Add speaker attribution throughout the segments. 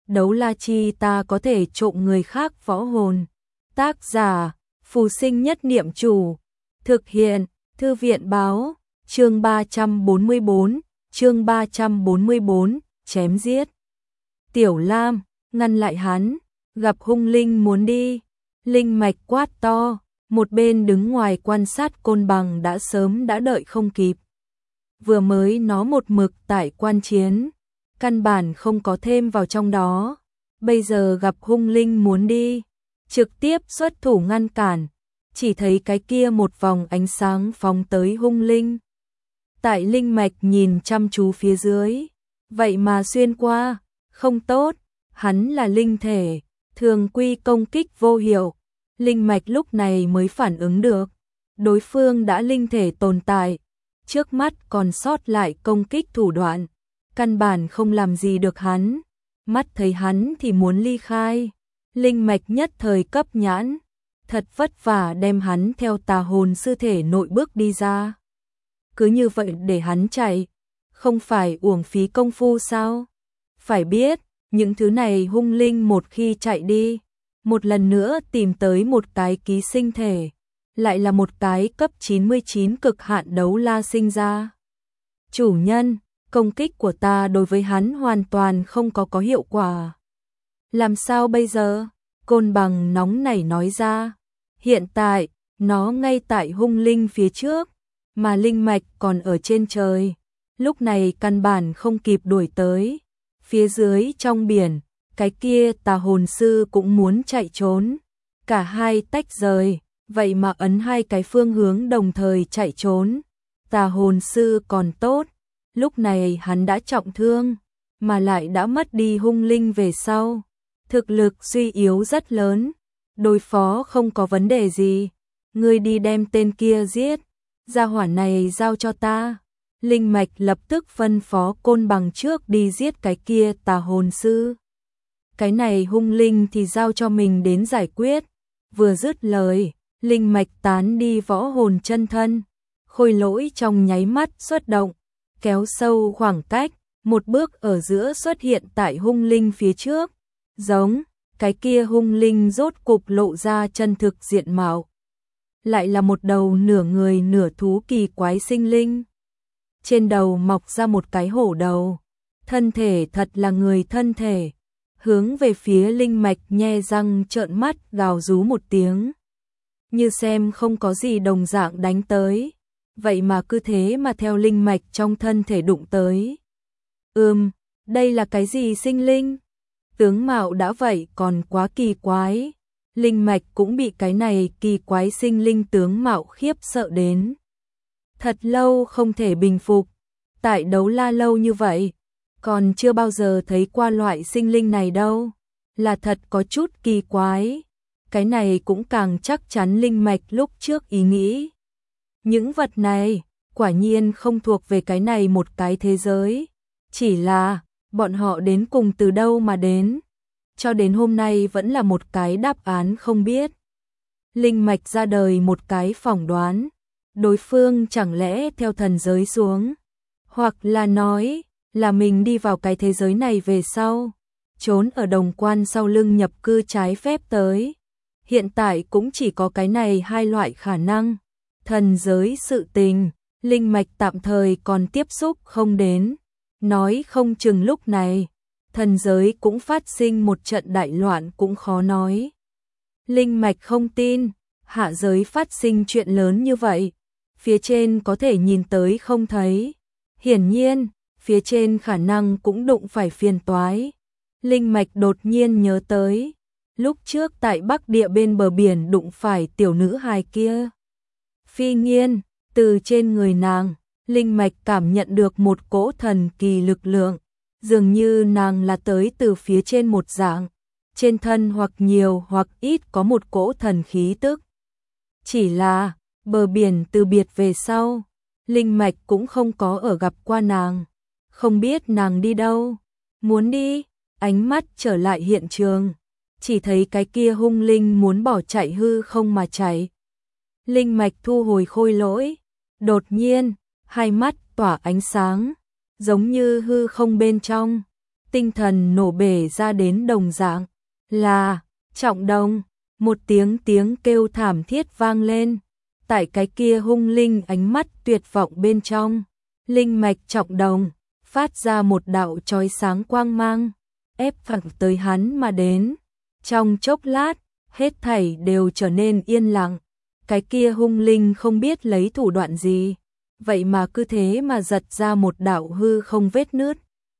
Speaker 1: đấu la chi ta có thể trộm người khác võ hồn. Tác giả, Phù Sinh Nhất Niệm Chủ. Thực hiện, Thư viện Báo. Chương 344, chém giết. Tiểu Lam, ngăn lại hắn, gặp hung linh muốn đi. Linh mạch quát to, một bên đứng ngoài quan sát Côn Bằng đã sớm đã đợi không kịp. Vừa mới nó một mực tại quan chiến, căn bản không có thêm vào trong đó. Bây giờ gặp hung linh muốn đi, trực tiếp xuất thủ ngăn cản, chỉ thấy cái kia một vòng ánh sáng phóng tới hung linh. Tại linh mạch nhìn chăm chú phía dưới, vậy mà xuyên qua, không tốt, hắn là linh thể, thường quy công kích vô hiệu. Linh mạch lúc này mới phản ứng được, đối phương đã linh thể tồn tại, trước mắt còn sót lại công kích thủ đoạn, căn bản không làm gì được hắn. Mắt thấy hắn thì muốn ly khai, linh mạch nhất thời cấp nhãn, thật vất vả đem hắn theo tà hồn sư thể nội bước đi ra. Cứ như vậy để hắn chạy, không phải uổng phí công phu sao? Phải biết, những thứ này hung linh một khi chạy đi, một lần nữa tìm tới một cái ký sinh thể, lại là một cái cấp 99 cực hạn đấu la sinh ra. Chủ nhân, công kích của ta đối với hắn hoàn toàn không có hiệu quả. Làm sao bây giờ? Côn Bằng nóng nảy nói ra. Hiện tại, nó ngay tại hung linh phía trước, mà linh mạch còn ở trên trời. Lúc này căn bản không kịp đuổi tới. Phía dưới trong biển, cái kia tà hồn sư cũng muốn chạy trốn. Cả hai tách rời, vậy mà ấn hai cái phương hướng đồng thời chạy trốn. Tà hồn sư còn tốt, lúc này hắn đã trọng thương, mà lại đã mất đi hung linh về sau. Thực lực suy yếu rất lớn, đối phó không có vấn đề gì. Ngươi đi đem tên kia giết, gia hỏa này giao cho ta. Linh mạch lập tức phân phó Côn Bằng trước đi giết cái kia tà hồn sư. Cái này hung linh thì giao cho mình đến giải quyết. Vừa dứt lời, linh mạch tán đi võ hồn chân thân. Khôi Lỗi trong nháy mắt xuất động, kéo sâu khoảng cách, một bước ở giữa xuất hiện tại hung linh phía trước. Giống, cái kia hung linh rốt cục lộ ra chân thực diện mạo. Lại là một đầu nửa người nửa thú kỳ quái sinh linh. Trên đầu mọc ra một cái hổ đầu, thân thể thật là người thân thể, hướng về phía linh mạch nhe răng trợn mắt gào rú một tiếng. Như xem không có gì đồng dạng đánh tới, vậy mà cứ thế mà theo linh mạch trong thân thể đụng tới. Đây là cái gì sinh linh? Tướng mạo đã vậy còn quá kỳ quái. Linh mạch cũng bị cái này kỳ quái sinh linh tướng mạo khiếp sợ đến. Thật lâu không thể bình phục, tại đấu la lâu như vậy, còn chưa bao giờ thấy qua loại sinh linh này đâu, là thật có chút kỳ quái. Cái này cũng càng chắc chắn linh mạch lúc trước ý nghĩ. Những vật này, quả nhiên không thuộc về cái này một cái thế giới, chỉ là, bọn họ đến cùng từ đâu mà đến, cho đến hôm nay vẫn là một cái đáp án không biết. Linh mạch ra đời một cái phỏng đoán. Đối phương chẳng lẽ theo thần giới xuống, hoặc là nói là mình đi vào cái thế giới này về sau, trốn ở đồng quan sau lưng nhập cư trái phép tới. Hiện tại cũng chỉ có cái này hai loại khả năng. Thần giới sự tình, linh mạch tạm thời còn tiếp xúc không đến, nói không chừng lúc này, thần giới cũng phát sinh một trận đại loạn cũng khó nói. Linh mạch không tin, hạ giới phát sinh chuyện lớn như vậy. Phía trên có thể nhìn tới không thấy. Hiển nhiên, phía trên khả năng cũng đụng phải phiền toái. Linh mạch đột nhiên nhớ tới, lúc trước tại Bắc Địa bên bờ biển đụng phải tiểu nữ hài kia. Phi Nghiên, từ trên người nàng, linh mạch cảm nhận được một cỗ thần kỳ lực lượng, dường như nàng là tới từ phía trên một dạng, trên thân hoặc nhiều hoặc ít có một cỗ thần khí tức. Chỉ là bờ biển từ biệt về sau, linh mạch cũng không có ở gặp qua nàng, không biết nàng đi đâu. Muốn đi, ánh mắt trở lại hiện trường, chỉ thấy cái kia hung linh muốn bỏ chạy hư không mà chạy. Linh mạch thu hồi khôi lỗi, đột nhiên, hai mắt tỏa ánh sáng, giống như hư không bên trong, tinh thần nổ bể ra đến đồng dạng. Là, Trọng Đồng, một tiếng kêu thảm thiết vang lên. Tại cái kia hung linh ánh mắt tuyệt vọng bên trong, linh mạch Trọng Đồng phát ra một đạo chói sáng quang mang, ép thẳng tới hắn mà đến. Trong chốc lát, hết thảy đều trở nên yên lặng. Cái kia hung linh không biết lấy thủ đoạn gì, vậy mà cứ thế mà giật ra một đạo hư không vết nứt.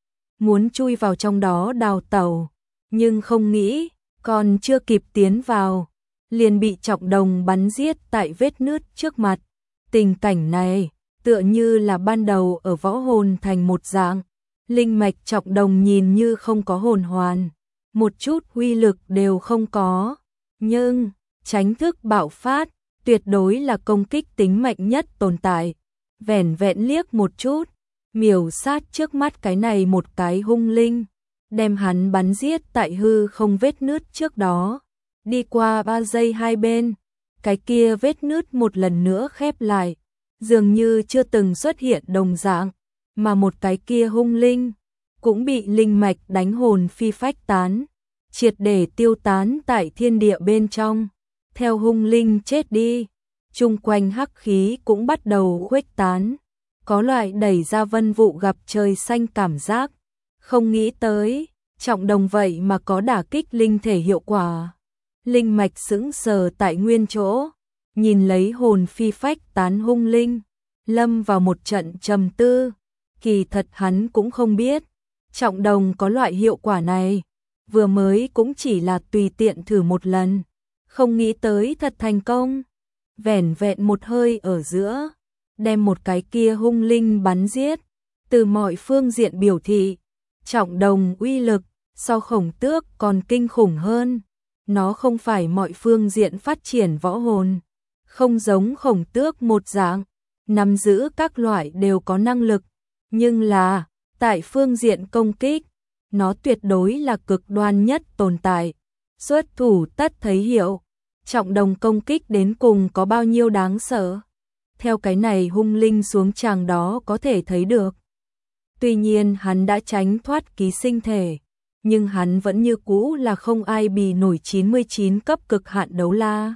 Speaker 1: Muốn chui vào trong đó đào tẩu, nhưng không nghĩ, còn chưa kịp tiến vào, liền bị Trọng Đồng bắn giết tại vết nứt trước mặt. Tình cảnh này, tựa như là ban đầu ở Võ Hồn Thành một dạng, linh mạch Trọng Đồng nhìn như không có hồn hoàn, một chút uy lực đều không có, nhưng tránh thức bạo phát, tuyệt đối là công kích tính mạnh nhất tồn tại. Vẻn vẹn liếc một chút, miểu sát trước mắt cái này một cái hung linh, đem hắn bắn giết tại hư không vết nứt trước đó. Đi qua 3 giây hai bên, cái kia vết nứt một lần nữa khép lại, dường như chưa từng xuất hiện đồng dạng, mà một cái kia hung linh cũng bị linh mạch đánh hồn phi phách tán, triệt để tiêu tán tại thiên địa bên trong. Theo hung linh chết đi, chung quanh hắc khí cũng bắt đầu khuếch tán, có loại đẩy ra vân vụ gặp trời xanh cảm giác. Không nghĩ tới, Trọng Đồng vậy mà có đả kích linh thể hiệu quả. Linh mạch sững sờ tại nguyên chỗ, nhìn lấy hồn phi phách tán hung linh, lâm vào một trận trầm tư. Kỳ thật hắn cũng không biết, Trọng Đồng có loại hiệu quả này, vừa mới cũng chỉ là tùy tiện thử một lần, không nghĩ tới thật thành công. Vẻn vẹn một hơi ở giữa, đem một cái kia hung linh bắn giết, từ mọi phương diện biểu thị, Trọng Đồng uy lực so Khổng Tước còn kinh khủng hơn. Nó không phải mọi phương diện phát triển võ hồn, không giống Khổng Tước một dạng, nắm giữ các loại đều có năng lực, nhưng là, tại phương diện công kích, nó tuyệt đối là cực đoan nhất tồn tại. Xuất thủ tất thấy hiệu, Trọng Đồng công kích đến cùng có bao nhiêu đáng sợ. Theo cái này hung linh xuống tràng đó có thể thấy được. Tuy nhiên hắn đã tránh thoát ký sinh thể, nhưng hắn vẫn như cũ là không ai bì nổi 99 cấp cực hạn đấu la.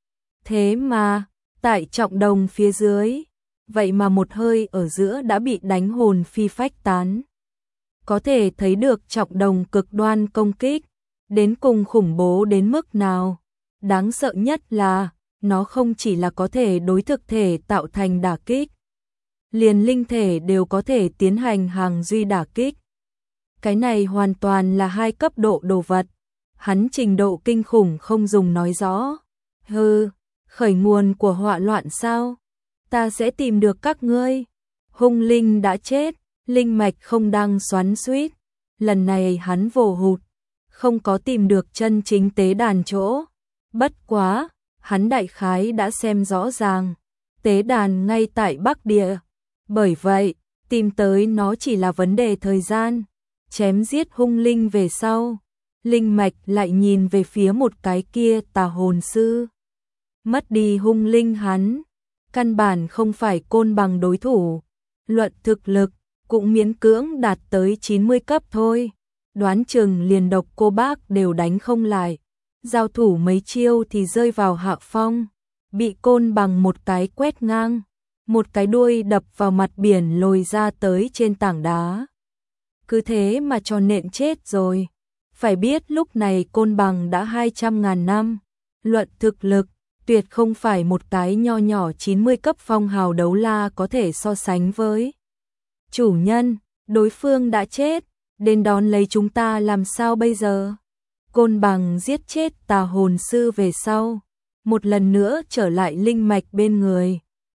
Speaker 1: Thế mà, tại Trọng Đồng phía dưới, vậy mà một hơi ở giữa đã bị đánh hồn phi phách tán. Có thể thấy được Trọng Đồng cực đoan công kích, đến cùng khủng bố đến mức nào. Đáng sợ nhất là, nó không chỉ là có thể đối thực thể tạo thành đả kích, liền linh thể đều có thể tiến hành hàng duy đả kích. Cái này hoàn toàn là hai cấp độ đồ vật, hắn trình độ kinh khủng không dùng nói rõ. Hừ, khởi nguồn của họa loạn sao? Ta sẽ tìm được các ngươi. Hung linh đã chết, linh mạch không đang xoắn xuýt. Lần này hắn vồ hụt, không có tìm được chân chính tế đàn chỗ. Bất quá, hắn đại khái đã xem rõ ràng, tế đàn ngay tại Bắc Địa. Bởi vậy, tìm tới nó chỉ là vấn đề thời gian. Chém giết hung linh về sau, linh mạch lại nhìn về phía một cái kia tà hồn sư. Mất đi hung linh hắn, căn bản không phải Côn Bằng đối thủ. Luận thực lực, cũng miễn cưỡng đạt tới 90 cấp thôi. Đoán chừng liền độc cô bác đều đánh không lại. Giao thủ mấy chiêu thì rơi vào hạ phong, bị Côn Bằng một cái quét ngang, một cái đuôi đập vào mặt biển lồi ra tới trên tảng đá. Cứ thế mà cho nện chết rồi. Phải biết lúc này Côn Bằng đã 200.000 năm. Luận thực lực, tuyệt không phải một cái nho nhỏ 90 cấp phong hào đấu la có thể so sánh với. Chủ nhân, đối phương đã chết, đến đón lấy chúng ta làm sao bây giờ? Côn Bằng giết chết tà hồn sư về sau, một lần nữa trở lại linh mạch bên người.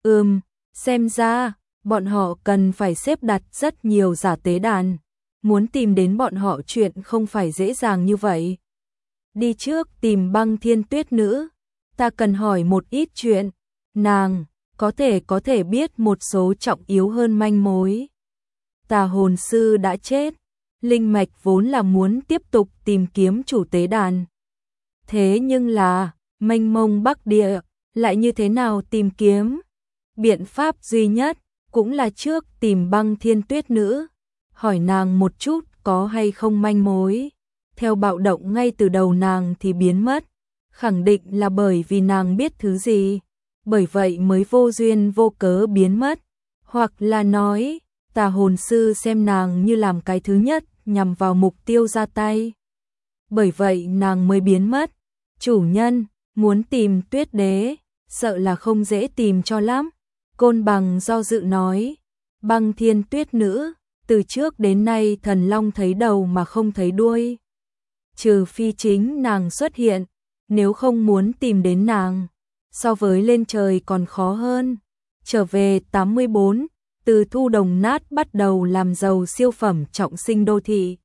Speaker 1: Xem ra, bọn họ cần phải xếp đặt rất nhiều giả tế đàn. Muốn tìm đến bọn họ chuyện không phải dễ dàng như vậy. Đi trước tìm Băng Thiên Tuyết Nữ, ta cần hỏi một ít chuyện, nàng có thể biết một số trọng yếu hơn manh mối. Tà hồn sư đã chết, linh mạch vốn là muốn tiếp tục tìm kiếm chủ tế đàn. Thế nhưng là, mênh mông Bắc Địa, lại như thế nào tìm kiếm? Biện pháp duy nhất, cũng là trước tìm Băng Thiên Tuyết Nữ, hỏi nàng một chút có hay không manh mối. Theo bạo động ngay từ đầu nàng thì biến mất, khẳng định là bởi vì nàng biết thứ gì, bởi vậy mới vô duyên vô cớ biến mất, hoặc là nói, tà hồn sư xem nàng như làm cái thứ nhất nhằm vào mục tiêu ra tay. Bởi vậy nàng mới biến mất. Chủ nhân, muốn tìm Tuyết Đế, sợ là không dễ tìm cho lắm. Côn Bằng do dự nói, Băng Thiên Tuyết Nữ, từ trước đến nay thần long thấy đầu mà không thấy đuôi. Trừ phi chính nàng xuất hiện, nếu không muốn tìm đến nàng, so với lên trời còn khó hơn. Trở về 84, từ thu đồng nát bắt đầu làm giàu siêu phẩm trọng sinh đô thị.